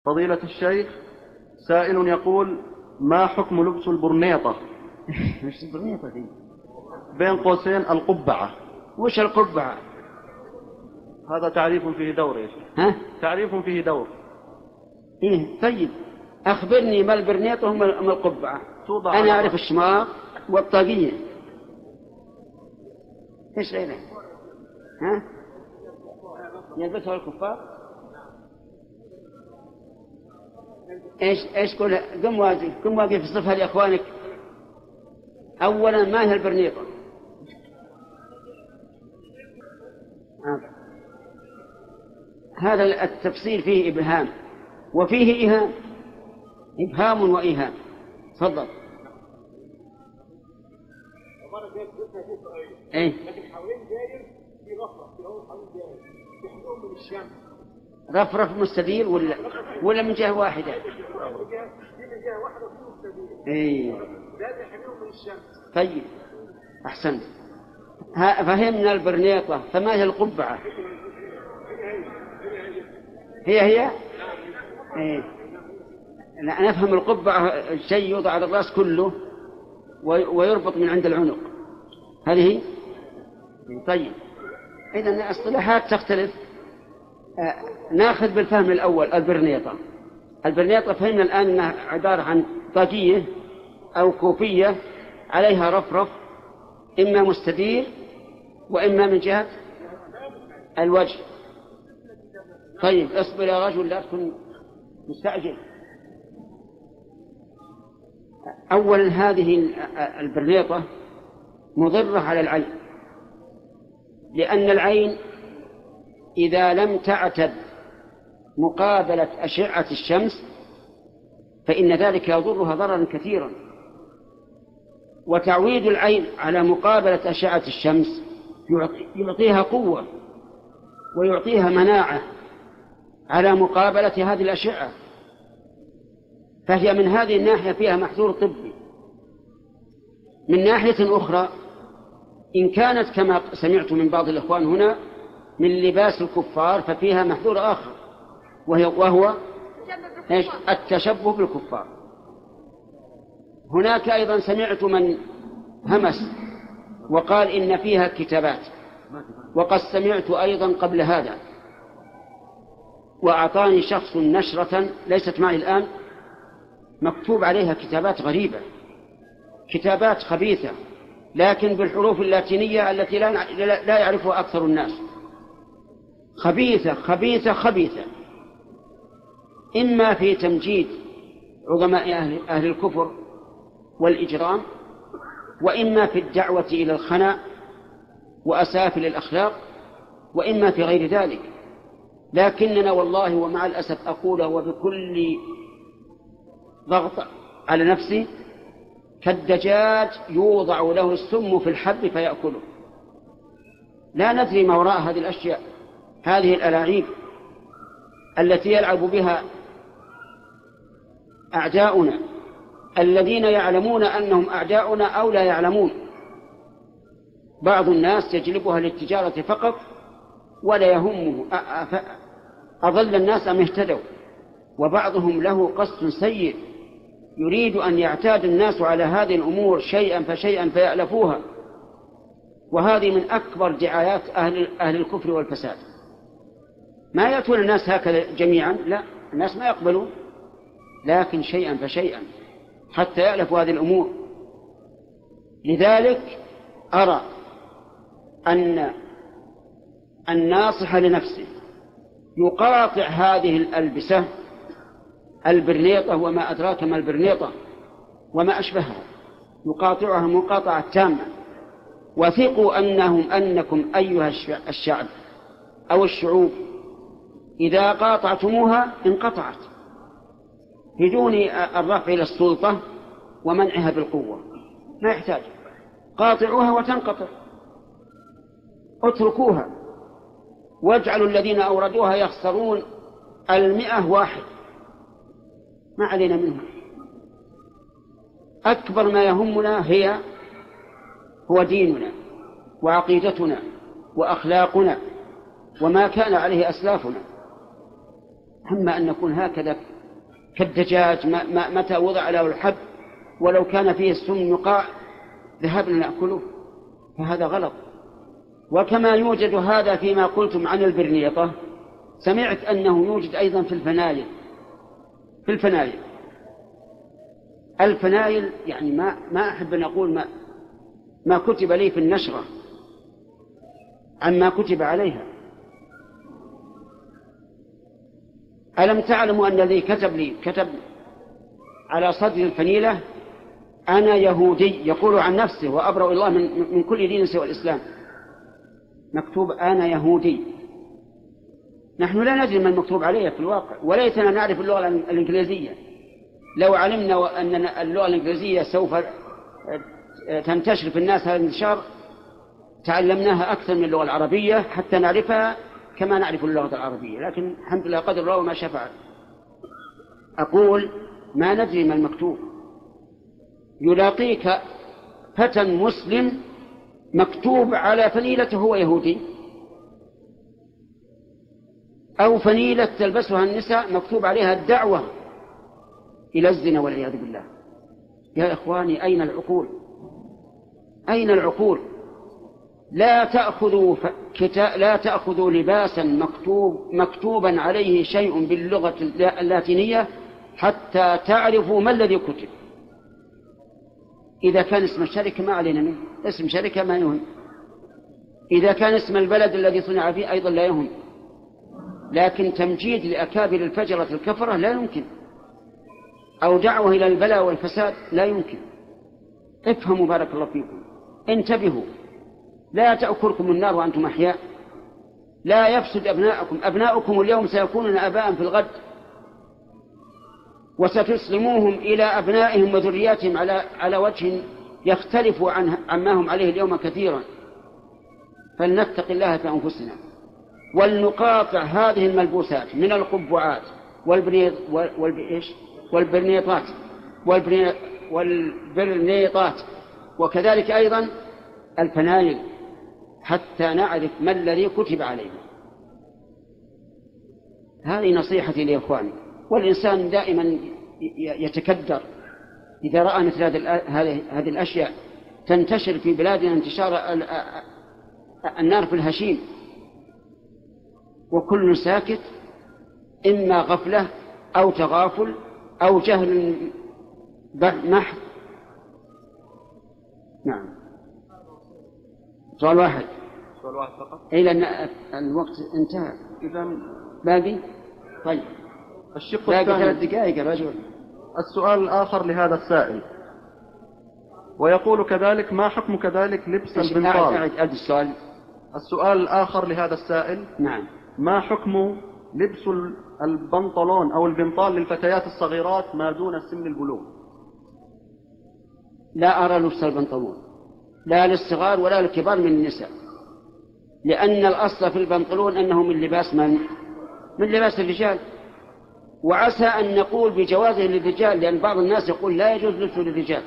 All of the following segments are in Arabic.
فضيلة الشيخ، سائل يقول: ما حكم لبس البرنيطة؟ مش البرنيطة دي؟ بين قوسين القبعة. وش القبعة؟ هذا تعريف فيه دور يا شيخ. ها؟ تعريف فيه دور. إيه طيب، أخبرني ما البرنيطة وما القبعة. أنا أعرف الشماغ والطاقية. إيش غيره؟ ها؟ يلبسها الكفار؟ إيش قول؟ قم واقف صفها لإخوانك. أولا ما هي البرنيطة؟ هذا التفصيل فيه إبهام وفيه إيهام، إبهام وإيهام. تفضل. إيه؟ رفرف مستدير ولا من جهة واحدة؟ إيه. طيب أحسنت. فهمنا البرنيطة، فما هي القبعة؟ هي إيه. لا، نفهم القبعة شيء يوضع على الرأس كله ويربط من عند العنق، هذه. طيب إذن الاصطلاحات تختلف. ناخذ بالفهم الأول البرنيطة فهمنا الآن أنها عبارة عن طاقية أو كوفية عليها رفرف، إما مستدير وإما من جهة الوجه. طيب اصبر يا رجل، لا تكن مستعجل. أولا هذه البرنيطة مضرة على العين، لأن العين إذا لم تعتد مقابلة أشعة الشمس فإن ذلك يضرها ضررا كثيرا. وتعويد العين على مقابلة أشعة الشمس يعطيها قوة ويعطيها مناعة على مقابلة هذه الأشعة، فهي من هذه الناحية فيها محذور طبي. من ناحية أخرى، إن كانت كما سمعت من بعض الإخوان هنا من لباس الكفار ففيها محذور آخر، وهو التشبه بالكفار. هناك أيضا سمعت من همس وقال إن فيها كتابات، وقد سمعت أيضا قبل هذا، وأعطاني شخص نشرة ليست معي الآن مكتوب عليها كتابات غريبة، كتابات خبيثة، لكن بالحروف اللاتينية التي لا يعرفها أكثر الناس. خبيثة خبيثة خبيثة، إما في تمجيد عظماء أهل الكفر والإجرام، وإما في الدعوة إلى الخنا وأسافل الأخلاق، وإما في غير ذلك. لكننا والله ومع الأسف أقوله وبكل ضغط على نفسي، كالدجاج يوضع له السم في الحب فيأكله. لا ندري ما وراء هذه الأشياء، هذه الألاعيب التي يلعب بها أعداؤنا الذين يعلمون أنهم أعداؤنا أو لا يعلمون. بعض الناس يجلبها للتجارة فقط ولا يهمه أضل الناس أم اهتدوا، وبعضهم له قصد سيء يريد أن يعتاد الناس على هذه الأمور شيئا فشيئا فيألفوها، وهذه من أكبر دعايات أهل الكفر والفساد. ما يأتون الناس هكذا جميعا، لا، الناس ما يقبلون، لكن شيئا فشيئا حتى يألفوا هذه الأمور. لذلك أرى أن الناصح لنفسه يقاطع هذه الألبسة، البرنيطة وما أدراك ما البرنيطة وما أشبهها، يقاطعها مقاطعة تامة. وثقوا أنكم أيها الشعب أو الشعوب إذا قاطعتموها انقطعت بدون الرفع إلى السلطة ومنعها بالقوة، ما يحتاج. قاطعوها وتنقطع، اتركوها، واجعلوا الذين أوردوها يخسرون 100 واحد، ما علينا منها. أكبر ما يهمنا هو ديننا وعقيدتنا وأخلاقنا وما كان عليه أسلافنا. أما أن نكون هكذا كالدجاج متى وضع له الحب ولو كان فيه السم يقاع ذهبنا نأكله، فهذا غلط. وكما يوجد هذا فيما قلتم عن البرنيطة، سمعت أنه يوجد أيضا في الفنايل. الفنايل يعني ما أحب أن أقول ما كتب لي في النشرة عما كتب عليها. ألم تعلموا أن الذي كتب على صدر الفنيلة أنا يهودي، يقول عن نفسه وأبرأ الله من كل دين سوى الإسلام، مكتوب أنا يهودي. نحن لا ندري ما المكتوب عليه في الواقع، وليتنا نعرف اللغة الإنجليزية. لو علمنا أن اللغة الإنجليزية سوف تنتشر في الناس هذا الانتشار تعلمناها أكثر من اللغة العربية حتى نعرفها كما نعرف اللغة العربية، لكن الحمد لله قدر الله وما شاء فعل. أقول ما ندري ما المكتوب. يلاقيك فتى مسلم مكتوب على فنيلته هو يهودي، أو فنيلة تلبسها النساء مكتوب عليها الدعوة إلى الزنا والعياذ بالله. يا إخواني أين العقول؟ أين العقول؟ لا تأخذوا لباسا مكتوبا عليه شيء باللغة اللاتينية حتى تعرفوا ما الذي كتب. إذا كان اسم الشركة ما علينا منه، اسم شركة ما يهم. إذا كان اسم البلد الذي صنع فيه أيضا لا يهم، لكن تمجيد لأكابر الفجرة الكفرة لا يمكن، أو دعوة إلى البلاء والفساد لا يمكن. افهموا بارك الله فيكم، انتبهوا، لا تأكلكم النار وأنتم أحياء، لا يفسد أبناؤكم اليوم سيكونون آباء في الغد، وستسلموهم إلى أبنائهم وذرياتهم على وجه يختلف عما هم عليه اليوم كثيرا. فلنتق الله في أنفسنا، ولنقاطع هذه الملبوسات من القبعات والبرنيطات وكذلك أيضا الفنايل حتى نعرف ما الذي كتب عليه. هذه نصيحتي لإخواني. والإنسان دائما يتكدر إذا رأى مثل هذه الأشياء تنتشر في بلادنا انتشار النار في الهشيم، وكل ساكت، إما غفلة أو تغافل أو جهل محض. نعم. سؤال واحد فقط. إلى أن الوقت انتهى. إذا باقي. طيب الشق باقي الثاني. 3 دقائق يا رجل. السؤال الآخر لهذا السائل ويقول كذلك ما حكم كذلك لبس البنطال؟ أعد السؤال. السؤال الآخر لهذا السائل نعم. ما حكم لبس البنطلون أو البنطال للفتيات الصغيرات ما دون سن البلوغ؟ لا أرى لبس البنطلون لا للصغار ولا للكبار من النساء، لأن الأصل في البنطلون أنه من لباس الرجال، وعسى أن نقول بجوازه للرجال، لأن بعض الناس يقول لا يجوز لبسه للرجال،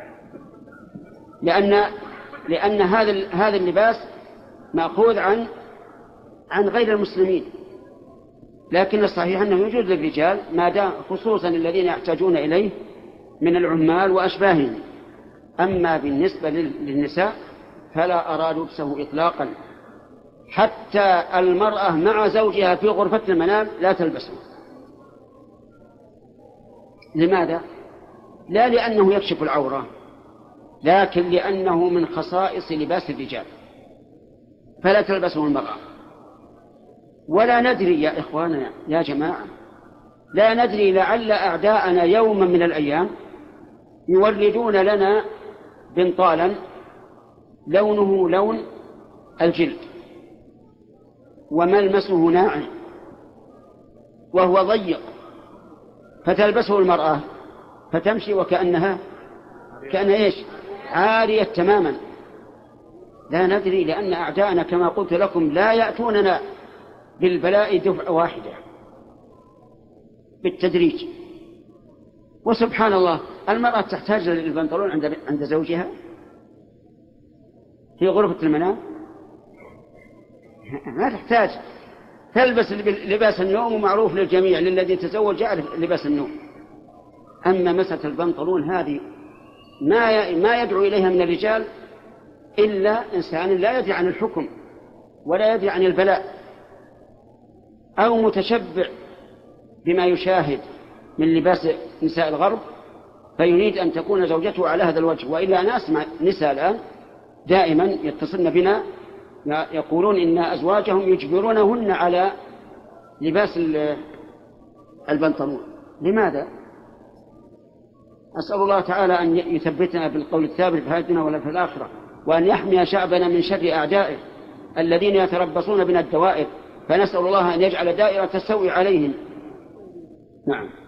لأن هذا اللباس مأخوذ عن غير المسلمين، لكن الصحيح أنه يجوز للرجال ما دام، خصوصا الذين يحتاجون إليه من العمال وأشباههم. أما بالنسبة للنساء فلا أرى لبسه إطلاقا، حتى المرأة مع زوجها في غرفة المنام لا تلبسه. لماذا؟ لا لأنه يكشف العورة، لكن لأنه من خصائص لباس الرجال، فلا تلبسه المرأة. ولا ندري يا إخوانا يا جماعة، لا ندري لعل أعداءنا يوما من الأيام يولدون لنا بنطالا لونه لون الجلد وملمسه ناعم وهو ضيق، فتلبسه المرأة فتمشي وكأنها إيش؟ عارية تماما. لا ندري، لأن أعداءنا كما قلت لكم لا يأتوننا بالبلاء دفعة واحدة، بالتدريج. وسبحان الله المرأة تحتاج للبنطلون عند زوجها في غرفة المنام؟ ما تحتاج، تلبس لباس النوم، ومعروف للجميع للذي تزوج يعرف لباس النوم. أما مسألة البنطلون هذه ما يدعو إليها من الرجال إلا إنسان لا يدري عن الحكم ولا يدري عن البلاء، أو متشبع بما يشاهد من لباس نساء الغرب فيريد أن تكون زوجته على هذا الوجه. وإلا أنا أسمع نساء الآن دائما يتصلن بنا يقولون إن أزواجهم يجبرونهن على لباس البنطلون. لماذا؟ أسأل الله تعالى أن يثبتنا بالقول الثابت في هذه الدنيا ولا في الآخرة، وأن يحمي شعبنا من شر أعدائه الذين يتربصون بنا الدوائر، فنسأل الله أن يجعل دائرة السوء عليهم. نعم.